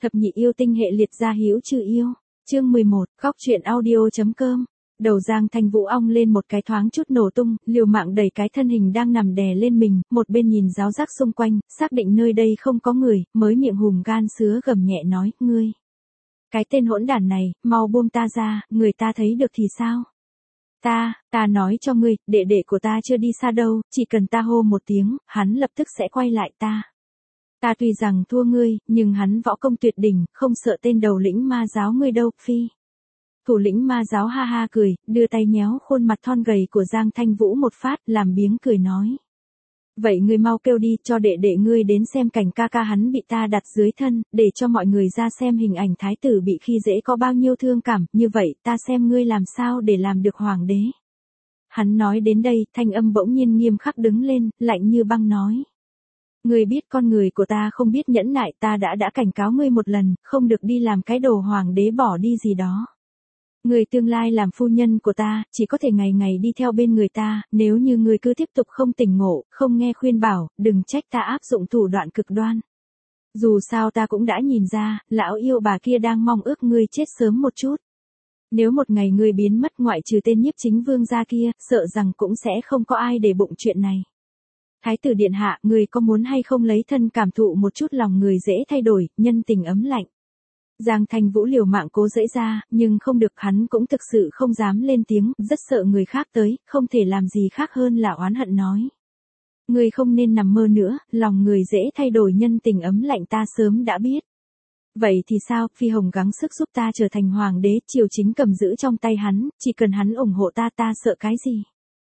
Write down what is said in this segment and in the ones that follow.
Thập nhị yêu tinh hệ liệt gia hữu trừ yêu. Chương 11, góc truyện audio.com. Đầu Giang Thanh Vũ ong lên một cái thoáng chút nổ tung, liều mạng đẩy cái thân hình đang nằm đè lên mình, một bên nhìn giáo giác xung quanh, xác định nơi đây không có người, mới miệng hùm gan sứa gầm nhẹ nói, ngươi. Cái tên hỗn đản này, mau buông ta ra, người ta thấy được thì sao? Ta nói cho ngươi, đệ đệ của ta chưa đi xa đâu, chỉ cần ta hô một tiếng, hắn lập tức sẽ quay lại ta. Ta tuy rằng thua ngươi, nhưng hắn võ công tuyệt đỉnh, không sợ tên đầu lĩnh ma giáo ngươi đâu, phi. Thủ lĩnh ma giáo ha ha cười, đưa tay nhéo khuôn mặt thon gầy của Giang Thanh Vũ một phát, làm biếng cười nói. Vậy ngươi mau kêu đi, cho đệ đệ ngươi đến xem cảnh ca ca hắn bị ta đặt dưới thân, để cho mọi người ra xem hình ảnh thái tử bị khi dễ có bao nhiêu thương cảm, như vậy ta xem ngươi làm sao để làm được hoàng đế. Hắn nói đến đây, thanh âm bỗng nhiên nghiêm khắc đứng lên, lạnh như băng nói. Ngươi biết con người của ta không biết nhẫn nại, ta đã cảnh cáo ngươi một lần, không được đi làm cái đồ hoàng đế bỏ đi gì đó. Người tương lai làm phu nhân của ta, chỉ có thể ngày ngày đi theo bên người ta, nếu như ngươi cứ tiếp tục không tỉnh ngộ, không nghe khuyên bảo, đừng trách ta áp dụng thủ đoạn cực đoan. Dù sao ta cũng đã nhìn ra, lão yêu bà kia đang mong ước ngươi chết sớm một chút. Nếu một ngày ngươi biến mất ngoại trừ tên nhiếp chính vương gia kia, sợ rằng cũng sẽ không có ai để bụng chuyện này. Thái tử điện hạ, người có muốn hay không lấy thân cảm thụ một chút lòng người dễ thay đổi, nhân tình ấm lạnh. Giang Thanh Vũ liều mạng cố dễ ra, nhưng không được, hắn cũng thực sự không dám lên tiếng, rất sợ người khác tới, không thể làm gì khác hơn là oán hận nói. Người không nên nằm mơ nữa, lòng người dễ thay đổi nhân tình ấm lạnh ta sớm đã biết. Vậy thì sao, Phi Hồng gắng sức giúp ta trở thành hoàng đế, triều chính cầm giữ trong tay hắn, chỉ cần hắn ủng hộ ta sợ cái gì.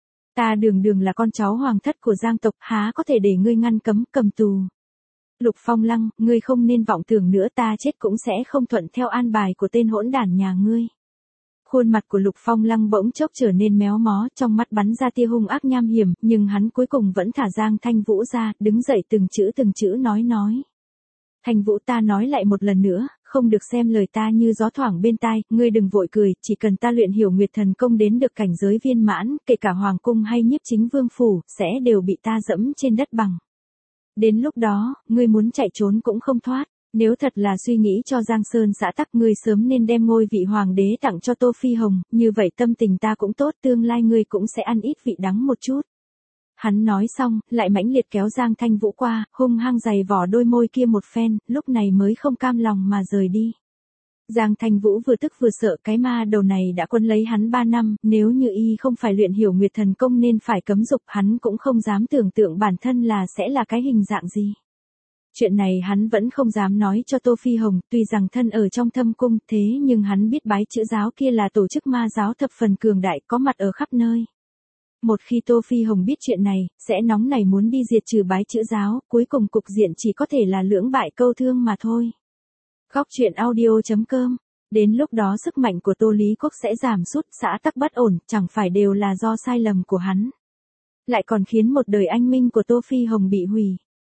Ta đường là con cháu hoàng thất của Giang tộc, há có thể để ngươi ngăn cấm cầm tù. Lục Phong Lăng, ngươi không nên vọng tưởng nữa, ta chết cũng sẽ không thuận theo an bài của tên hỗn đản nhà ngươi. Khuôn mặt của Lục Phong Lăng bỗng chốc trở nên méo mó, trong mắt bắn ra tia hung ác nham hiểm, nhưng hắn cuối cùng vẫn thả Giang Thanh Vũ ra, đứng dậy từng chữ nói. Thanh Vũ, ta nói lại một lần nữa, không được xem lời ta như gió thoảng bên tai, ngươi đừng vội cười, chỉ cần ta luyện hiểu Nguyệt Thần Công đến được cảnh giới viên mãn, kể cả hoàng cung hay nhiếp chính vương phủ, sẽ đều bị ta dẫm trên đất bằng. Đến lúc đó, ngươi muốn chạy trốn cũng không thoát, nếu thật là suy nghĩ cho Giang Sơn xã tắc, ngươi sớm nên đem ngôi vị hoàng đế tặng cho Tô Phi Hồng, như vậy tâm tình ta cũng tốt, tương lai ngươi cũng sẽ ăn ít vị đắng một chút. Hắn nói xong, lại mãnh liệt kéo Giang Thanh Vũ qua, hung hăng giày vò đôi môi kia một phen, lúc này mới không cam lòng mà rời đi. Giang Thanh Vũ vừa tức vừa sợ, cái ma đầu này đã quấn lấy hắn 3 năm, nếu như y không phải luyện hiểu Nguyệt Thần Công nên phải cấm dục, hắn cũng không dám tưởng tượng bản thân là sẽ là cái hình dạng gì. Chuyện này hắn vẫn không dám nói cho Tô Phi Hồng, tuy rằng thân ở trong thâm cung, thế nhưng hắn biết bái chữ giáo kia là tổ chức ma giáo thập phần cường đại, có mặt ở khắp nơi. Một khi Tô Phi Hồng biết chuyện này, sẽ nóng nảy muốn đi diệt trừ bái chữ giáo, cuối cùng cục diện chỉ có thể là lưỡng bại câu thương mà thôi. Góc truyện audio.com. Đến lúc đó sức mạnh của Tô Lý Quốc sẽ giảm sút, xã tắc bất ổn, chẳng phải đều là do sai lầm của hắn. Lại còn khiến một đời anh minh của Tô Phi Hồng bị hủy.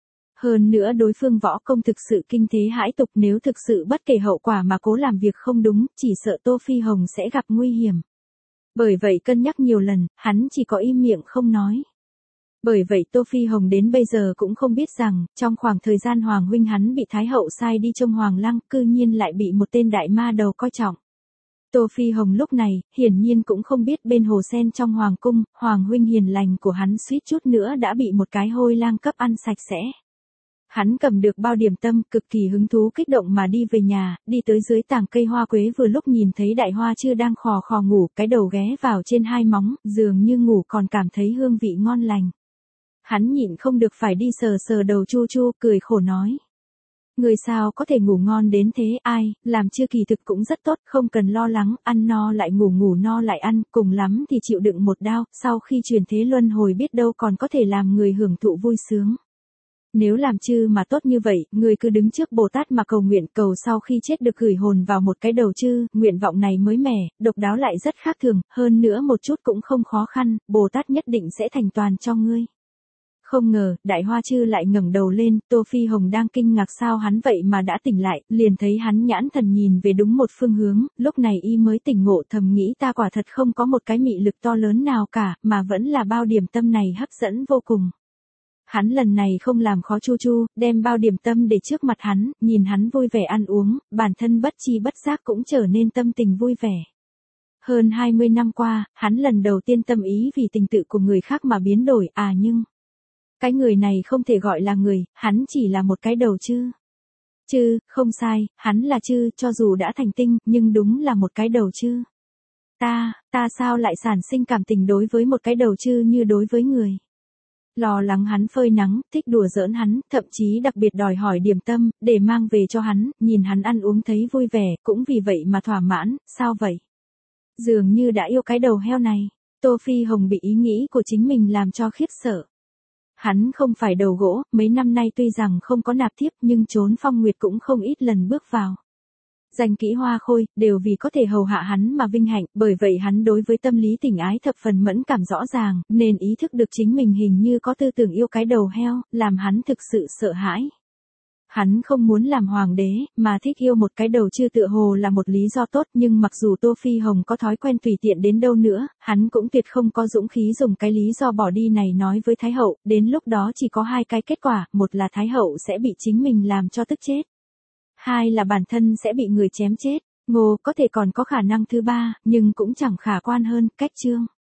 Hơn nữa đối phương võ công thực sự kinh thế hãi tục, nếu thực sự bất kể hậu quả mà cố làm việc không đúng, chỉ sợ Tô Phi Hồng sẽ gặp nguy hiểm. Bởi vậy cân nhắc nhiều lần, hắn chỉ có im miệng không nói. Bởi vậy Tô Phi Hồng đến bây giờ cũng không biết rằng, trong khoảng thời gian Hoàng huynh hắn bị Thái hậu sai đi trông Hoàng Lăng, cư nhiên lại bị một tên đại ma đầu coi trọng. Tô Phi Hồng lúc này, hiển nhiên cũng không biết bên hồ sen trong Hoàng cung, Hoàng huynh hiền lành của hắn suýt chút nữa đã bị một cái hôi lang cấp ăn sạch sẽ. Hắn cầm được bao điểm tâm, cực kỳ hứng thú kích động mà đi về nhà, đi tới dưới tàng cây hoa quế vừa lúc nhìn thấy Đại Hoa Chư đang khò khò ngủ, cái đầu ghé vào trên hai móng, dường như ngủ còn cảm thấy hương vị ngon lành. Hắn nhịn không được phải đi sờ đầu Chu Chu, cười khổ nói. Người sao có thể ngủ ngon đến thế, ai, làm chưa kỳ thực cũng rất tốt, không cần lo lắng, ăn no lại ngủ, ngủ no lại ăn, cùng lắm thì chịu đựng một đao, sau khi chuyển thế luân hồi biết đâu còn có thể làm người hưởng thụ vui sướng. Nếu làm chư mà tốt như vậy, người cứ đứng trước Bồ Tát mà cầu nguyện, cầu sau khi chết được gửi hồn vào một cái đầu chư, nguyện vọng này mới mẻ, độc đáo lại rất khác thường, hơn nữa một chút cũng không khó khăn, Bồ Tát nhất định sẽ thành toàn cho ngươi. Không ngờ, Đại Hoa Chư lại ngẩng đầu lên, Tô Phi Hồng đang kinh ngạc sao hắn vậy mà đã tỉnh lại, liền thấy hắn nhãn thần nhìn về đúng một phương hướng, lúc này y mới tỉnh ngộ, thầm nghĩ ta quả thật không có một cái mị lực to lớn nào cả, mà vẫn là bao điểm tâm này hấp dẫn vô cùng. Hắn lần này không làm khó Chu Chu, đem bao điểm tâm để trước mặt hắn, nhìn hắn vui vẻ ăn uống, bản thân bất chi bất giác cũng trở nên tâm tình vui vẻ. Hơn 20 năm qua, hắn lần đầu tiên tâm ý vì tình tự của người khác mà biến đổi, nhưng cái người này không thể gọi là người, hắn chỉ là một cái đầu chư. Chư, không sai, hắn là chư, cho dù đã thành tinh, nhưng đúng là một cái đầu chư. Ta sao lại sản sinh cảm tình đối với một cái đầu chư như đối với người. Lo lắng hắn phơi nắng, thích đùa giỡn hắn, thậm chí đặc biệt đòi hỏi điểm tâm, để mang về cho hắn, nhìn hắn ăn uống thấy vui vẻ, cũng vì vậy mà thỏa mãn, sao vậy? Dường như đã yêu cái đầu heo này. Tô Phi Hồng bị ý nghĩ của chính mình làm cho khiếp sợ. Hắn không phải đầu gỗ, mấy năm nay tuy rằng không có nạp thiếp nhưng trốn phong nguyệt cũng không ít lần bước vào. Danh kỹ hoa khôi, đều vì có thể hầu hạ hắn mà vinh hạnh, bởi vậy hắn đối với tâm lý tình ái thập phần mẫn cảm rõ ràng, nên ý thức được chính mình hình như có tư tưởng yêu cái đầu heo, làm hắn thực sự sợ hãi. Hắn không muốn làm hoàng đế, mà thích yêu một cái đầu chư tựa hồ là một lý do tốt, nhưng mặc dù Tô Phi Hồng có thói quen tùy tiện đến đâu nữa, hắn cũng tuyệt không có dũng khí dùng cái lý do bỏ đi này nói với Thái Hậu, đến lúc đó chỉ có hai cái kết quả, một là Thái Hậu sẽ bị chính mình làm cho tức chết. Hai là bản thân sẽ bị người chém chết, có thể còn có khả năng thứ ba, nhưng cũng chẳng khả quan hơn, cách chương.